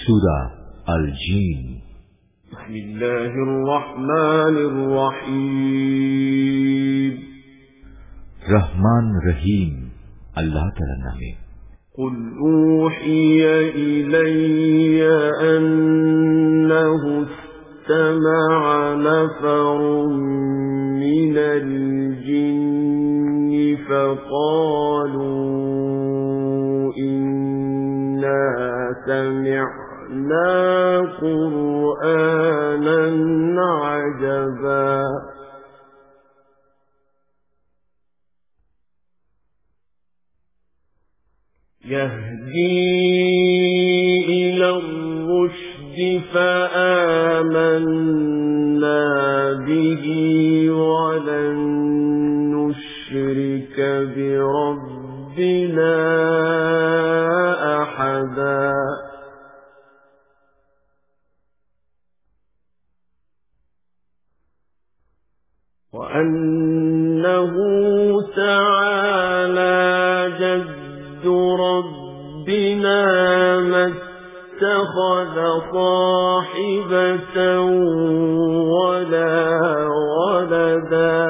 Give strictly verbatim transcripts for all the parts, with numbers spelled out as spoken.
সূরা আল জিন। বিসমিল্লাহির রহমানির রহিম। রহমান রহিম আল্লাহ তাআলার নামে। قل أوحي إلي أنه استمع نفر من الجن فقالوا إنا سمعنا قرآنا عجبا يهدي إلى الرشد فآمنا به ولن نشرك بربنا أحدا وأنه تعالى جد ربنا ما اتخذ صاحبة ولا ولدا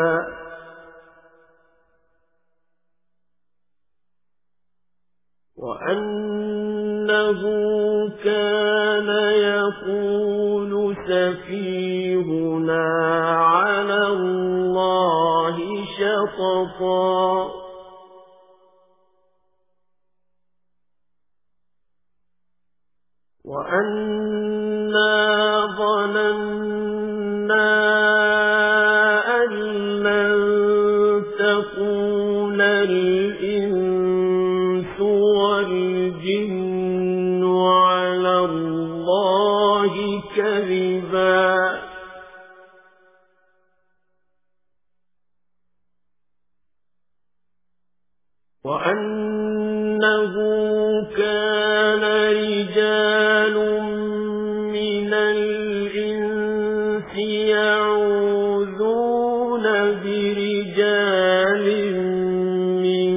وأنه كان يقول سفيهنا على الله شططا وأنا ظننا أن لن تكون الإنس والجن على الله كذبا وأنه كان رجال من الإنس يعوذون برجال من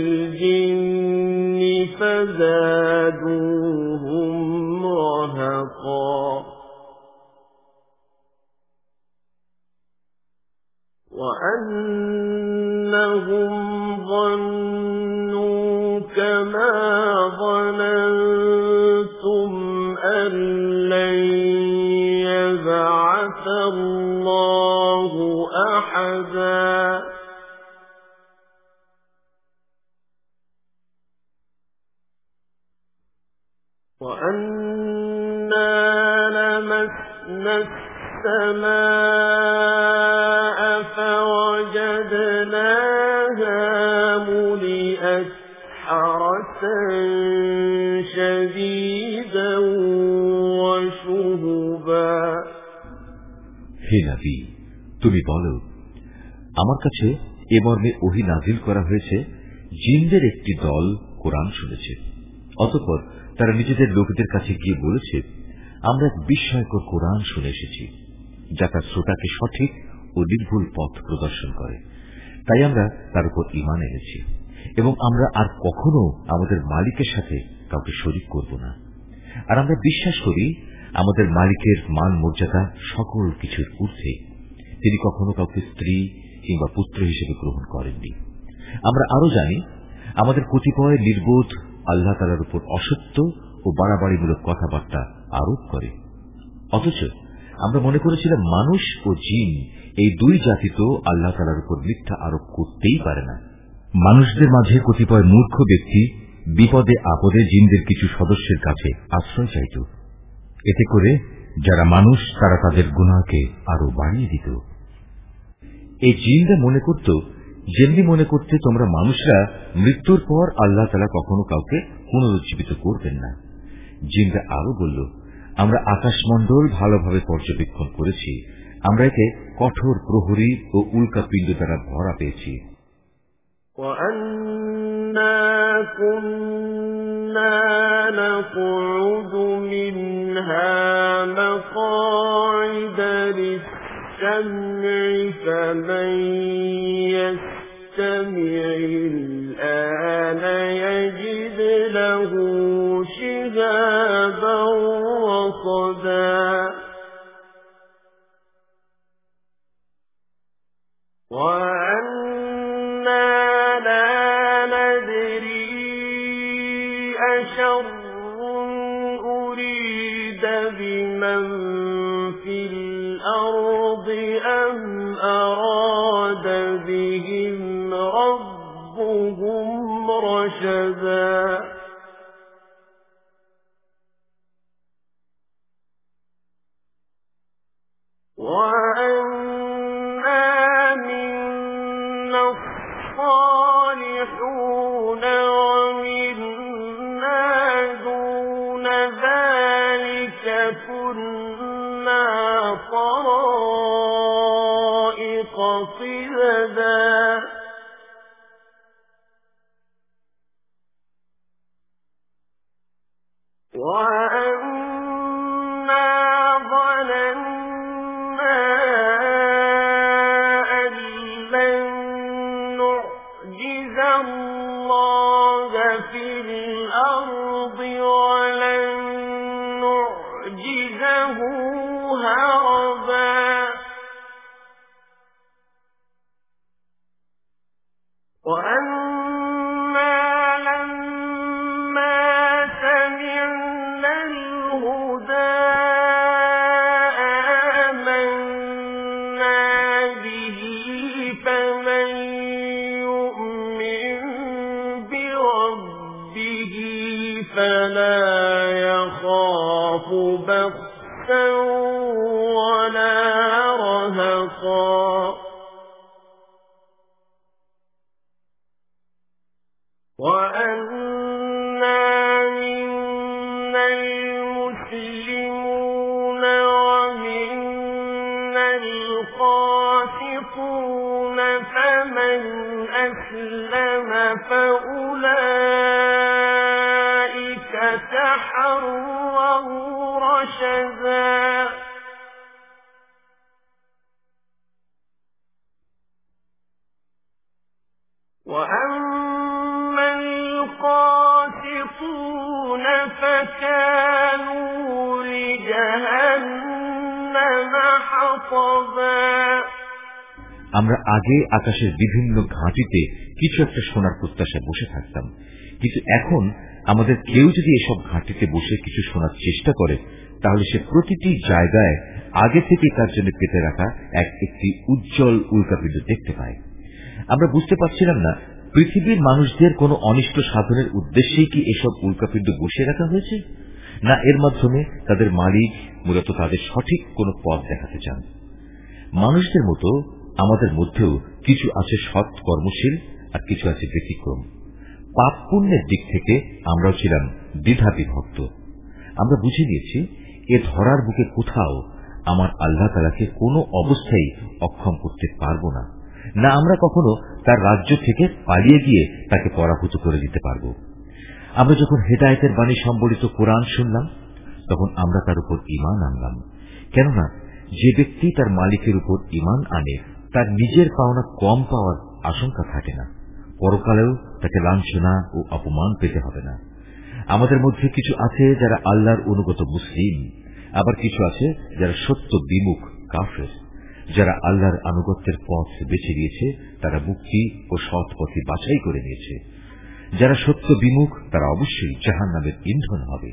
الجن فزادوهم رهقا وأنهم ظنوا كما ظننتم أن لن يبعث الله أحدا وأنا لمسنا السماء فوجدناها ملئت حرسا شديدا وشهبا হে নবী, তুমি বলো, আমার কাছে এ মর্মে ওহী নাজিল করা হয়েছে, জিনদের একটি দল কোরআন শুনেছে। অতঃপর তারা নিজেদের লোকদের কাছে গিয়ে বলেছে, আমরা এক বিস্ময়কর কোরআন শুনে এসেছি, যা তার শ্রোতাকে সঠিক ও নির্ভুল পথ প্রদর্শন করে। তাই আমরা তার উপর ঈমান এনেছি এবং আমরা আর কখনো আমাদের মালিকের সাথে কাউকে শরীক করব না। আর আমরা বিশ্বাস করি আমাদের মালিকের মান মর্যাদা সকল কিছুর ঊর্ধ্বে। তিনি কখনো কাউকে স্ত্রী কিংবা পুত্র হিসেবে গ্রহণ করেননি। আমরা আরো জানি আমাদের কতিপয় নির্বোধ আল্লাহ তাআলার উপর অসত্য ও বাড়াবাড়িমূলক কথাবার্তা আরোপ করে। অথচ আমরা মনে করেছিলাম মানুষ ও জিন এই দুই জাতি তো আল্লাহ তাআলার উপর মিথ্যা আরোপ করতেই পারে না। মানুষদের মাঝে কতিপয় মূর্খ ব্যক্তি বিপদে আপদে জিনদের কিছু সদস্যের কাছে আশ্রয় চাইত। এতে করে যারা মানুষ তারা তাদের গুনাহকে আরো বাড়িয়ে দিত। এই জিনরা মনে করত, যেমনি মনে করতে তোমরা মানুষরা মৃত্যুর পর আল্লাহ তাআলা কখনো কাউকে পুনরুজ্জীবিত করবেন না। জিনরা আরো বলল, আমরা আকাশমণ্ডল ভালোভাবে পর্যবেক্ষণ করেছি, আমরা একে কঠোর প্রহরী ও উল্কা পিণ্ড দ্বারা ভরা পেয়েছি। وَأَنَّا كُنَّا نَقْعُدُ مِنْهَا مَقَاعِدَ لِلسَّمْعِ فَمَن يَسْتَمِعِ الْآنَ يَجِدْ لَهُ شِهَابًا رصدا وأنا لا ندري أشر أريد بمن في الأرض أم أراد بهم ربهم رشدا وأنا منا الصالحون ومنا دون ذلك كنا طرائق قددا وأنا ظننا أن لن نعجز الله في الأرض ولن نعجزه هربا وأنا لما سمعنا الهدى آمنا به فمن يؤمن بربه فلا يخاف بخسا ولا رهقا وأنا منا المسلمون ومنا القاسطون فمن أسلم فأولئك تحروا رشدا وأما القاسطون فكانوا لجهنم حطبا আমরা আগে আকাশের বিভিন্ন ঘাঁটিতে কিছু একটা শোনার প্রত্যাশায় বসে থাকতাম, কিন্তু এখন আমাদের কেউ যদি এসব ঘাঁটিতে বসে কিছু শোনার চেষ্টা করে তাহলে সে প্রতিটি জায়গায় আগে থেকে তার জন্য পেতে রাখা এক একটি উজ্জ্বল উল্কাপিণ্ড দেখতে পায়। আমরা বুঝতে পারছিলাম না পৃথিবীর মানুষদের কোন অনিষ্ট সাধনের উদ্দেশ্যেই কি এসব উল্কাপিণ্ড বসিয়ে রাখা হয়েছে, না এর মাধ্যমে তাদের মালিক মূলত তাদের সঠিক কোন পথ দেখাতে চান। মানুষদের মতো আমাদের মধ্যেও কিছু আছে সৎ কর্মশীল আর কিছু আছে ব্যতিক্রম। পাপ পুণ্যের দিক থেকে আমরাও ছিলাম দ্বিধা বিভক্ত। আমরা বুঝে নিয়েছি এ ধরার বুকে কোথাও আমার আল্লাহ তাআলাকে কোনো অবস্থায় অক্ষম করতে পারব না, না আমরা কখনো তার রাজ্য থেকে পালিয়ে গিয়ে তাকে পরাভূত করে দিতে পারব। আমরা যখন হেদায়েতের বাণী সম্বলিত কোরআন শুনলাম তখন আমরা তার উপর ঈমান আনলাম, কেননা যে ব্যক্তি তার মালিকের উপর ঈমান আনে তার নিজের পাওনা কম পাওয়ার আশঙ্কা থাকে না, পরকালেও তাকে লাঞ্ছনা ও অপমান পেতে হবে না। আমাদের মধ্যে কিছু আছে যারা আল্লাহর অনুগত মুসলিম, আবার কিছু আছে যারা সত্য বিমুখ কাফের। যারা আল্লাহর আনুগত্যের পথ বেছে নিয়েছে তারা মুক্তি ও সৎ পথে বাছাই করে নিয়েছে। যারা সত্য বিমুখ তারা অবশ্যই জাহান্নামের ইন্ধন হবে।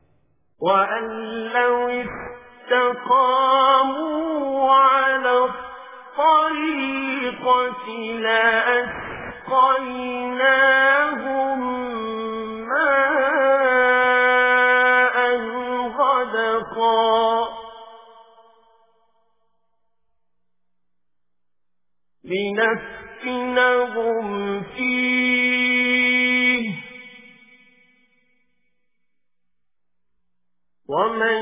لنفتنهم فيه ومن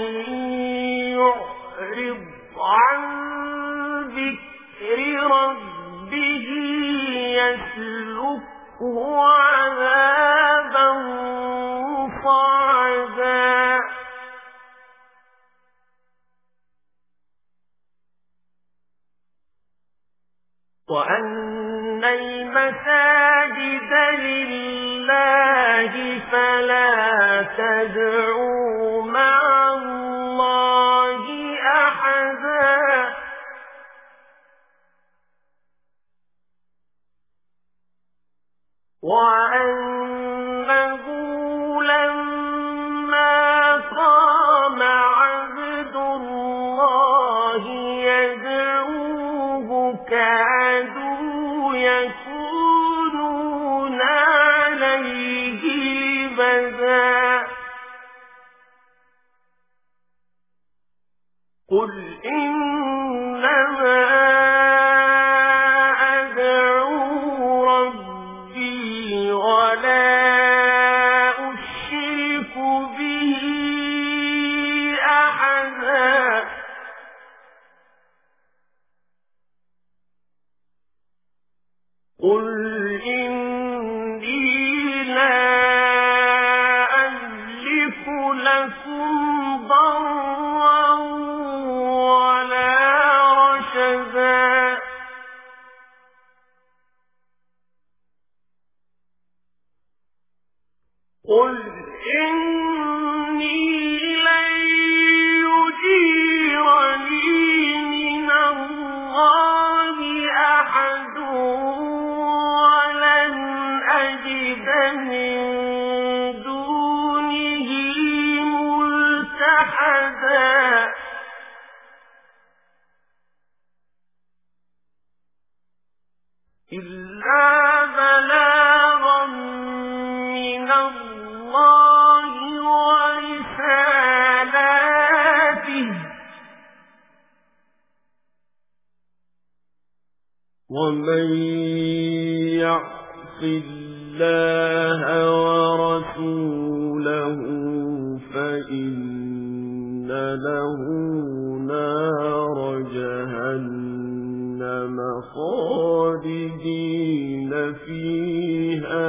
يعرض عن ذكر ربه يسلكه عذابا صعدا وأن المساجد لله فلا تدعوا مع الله قل إنما أدعو ربي ولا أشرك به أحدا قل إني لا أملك لكم ضرا ولا رشدا قل إني لن يجيرني من الله أحد ولن أجد من دونه ملتحدا إلا بلاغا من الله ورسالاته ومن يعص الله ورسوله فإن له نار جهنم خالدين فيها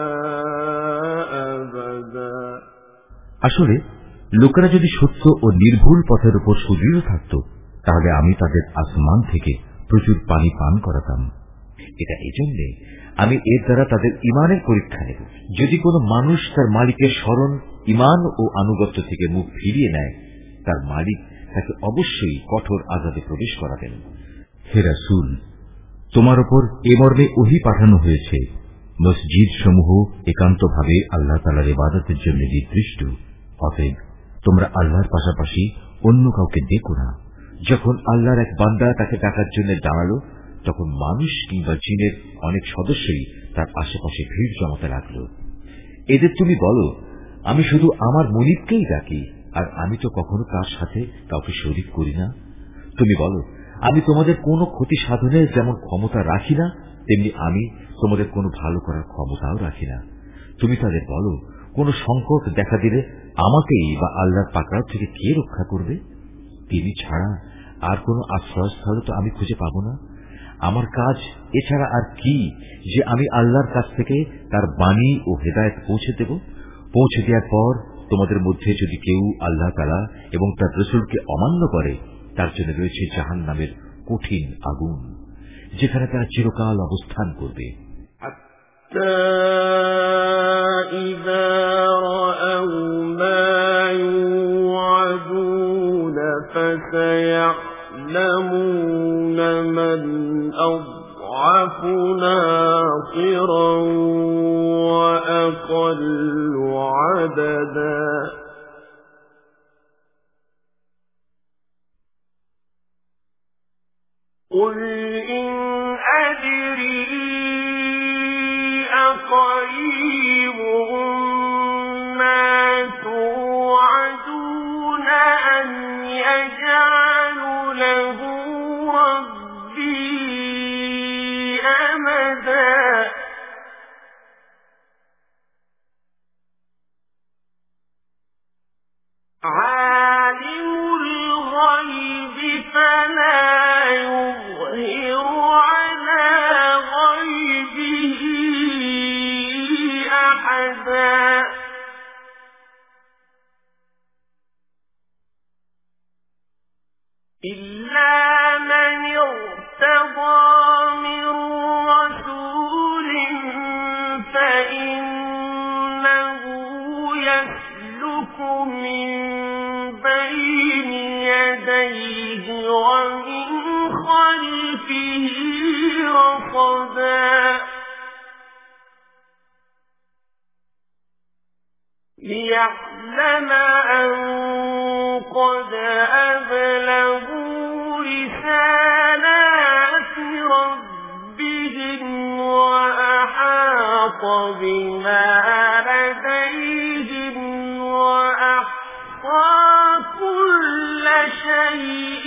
أبدا আসলে লোকেরা যদি সত্য ও নির্ভুল পথের উপর সুদৃঢ় থাকত তাহলে আমি তাদের আসমান থেকে প্রচুর পানি পান করাতাম। এটা এই জন্যে আমি এর দ্বারা তাদের ইমানের পরীক্ষা নেব। যদি কোনো মানুষ তার মালিকের স্মরণ, ইমান ও আনুগত্য থেকে মুখ ফিরিয়ে নেয়, তার মালিক তাকে অবশ্যই কঠোর আযাবে প্রবেশ করাবেন। হে রাসূল, তোমার উপর এ মর্মে ওহী পাঠানো হয়েছে, মসজিদ সমূহ একান্তভাবে আল্লাহ তাআলার ইবাদতের জন্য নির্দিষ্ট। অতএব তোমরা আল্লাহর পাশাপাশি অন্য কাউকে ডেকো না। যখন আল্লাহর এক বান্দা তাকে ডাকার জন্য দাঁড়ালো, তখন মানুষ কিংবা জিনের অনেক সদস্যই তার আশেপাশে ভিড় জমাতে লাগল। এদের তুমি বলো, আমি শুধু আমার মুনিবকেই ডাকি, আর আমি তো কখনো তার সাথে কাউকে শরীক করি না। তুমি বলো, আমি তোমাদের কোনো ক্ষতি সাধনের যেমন ক্ষমতা রাখি না, তেমনি আমি তোমাদের কোনো ভালো করার ক্ষমতাও রাখি না। তুমি তাদের বলো, কোন সংকট দেখা দিলে আমাকেই বা আল্লাহর পাকড়াও থেকে কে রক্ষা করবে? তিনি ছাড়া আর কোন আশ্রয়স্থল তো আমি খুঁজে পাব না। আমার কাজ এছাড়া আর কি যে আমি আল্লাহর কাছ থেকে তার বাণী ও হেদায়েত পৌঁছে দেব। পৌঁছে দেওয়ার পর তোমাদের মধ্যে যদি কেউ আল্লাহ তাআলা এবং তার রাসূলকে অমান্য করে, তার জন্য রয়েছে জাহান্নামের কঠিন আগুন, যেখানে তারা চিরকাল অবস্থান করবে। إذا رأوا ما يوعدون فسيعلمون من أضعف ناصرا وأقل عددا قل إن أدري أقريب ما توعدون أم يجعل له ربي أمدا عالم الغيب فلا يظهر على غيبه أحدا إلا من ارتضى من رسول فإنه يسلك من بين يديه ومن خلفه رصدا ليعلم أن قد أبلغوا رسالات ربهم وأحاط بما لديهم وأحصى كل شيء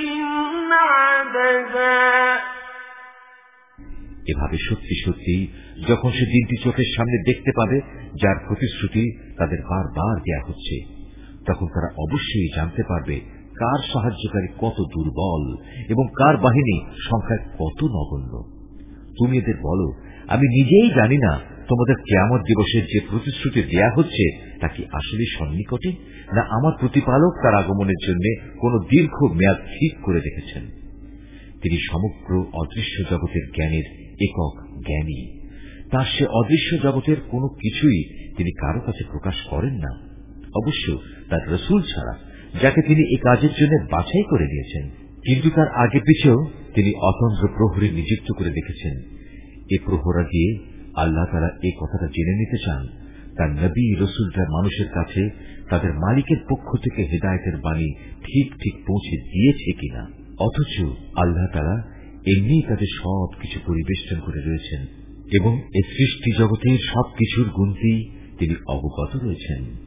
ভাবে সত্যি সত্যি যখন সে দিনটি চোখের সামনে দেখতে পাবে যার প্রতিশ্রুতি তাদের বারবার দেয়া হচ্ছে, তখন তারা অবশ্যই জানতে পারবে কার সাহায্যকারী কত দুর্বল এবং কার বাহিনী সংখ্যায় কত নগণ্য। তুমি এদের বলো, আমি নিজেই জানি না তোমাদের কিয়ামত দিবসের যে প্রতিশ্রুতি দেয়া হচ্ছে তা কি আসলে সন্নিকটে, না আমার প্রতিপালক তার আগমনের জন্য কোন দীর্ঘ মেয়াদ ঠিক করে রেখেছেন। তিনি সমগ্র অদৃশ্য জগতের জ্ঞানের একক জ্ঞানী। তার সে অদৃশ্য জগতের কোনো কিছুই তিনি কারো কাছে প্রকাশ করেন না, অবশ্য তার রসুল ছাড়া, যাকে তিনি এই কাজের জন্য বাছাই করে নিয়েছেন। কিন্তু তার আগে পিছেও তিনি অতন্ত্র প্রহরী নিযুক্ত করে রেখেছেন। এ প্রহরা দিয়ে আল্লাহ তাআলা এই কথাটা জেনে নিতে চান তার নবী রসুলরা মানুষের কাছে তাদের মালিকের পক্ষ থেকে হেদায়েতের বাণী ঠিক ঠিক পৌঁছে দিয়েছে কিনা। অথচ আল্লাহ তাআলা এমনি তাদের সবকিছু পরিবেষ্টন করে রয়েছেন এবং এই সৃষ্টি জগতের সবকিছুর গুনতি তিনি অবগত রয়েছেন।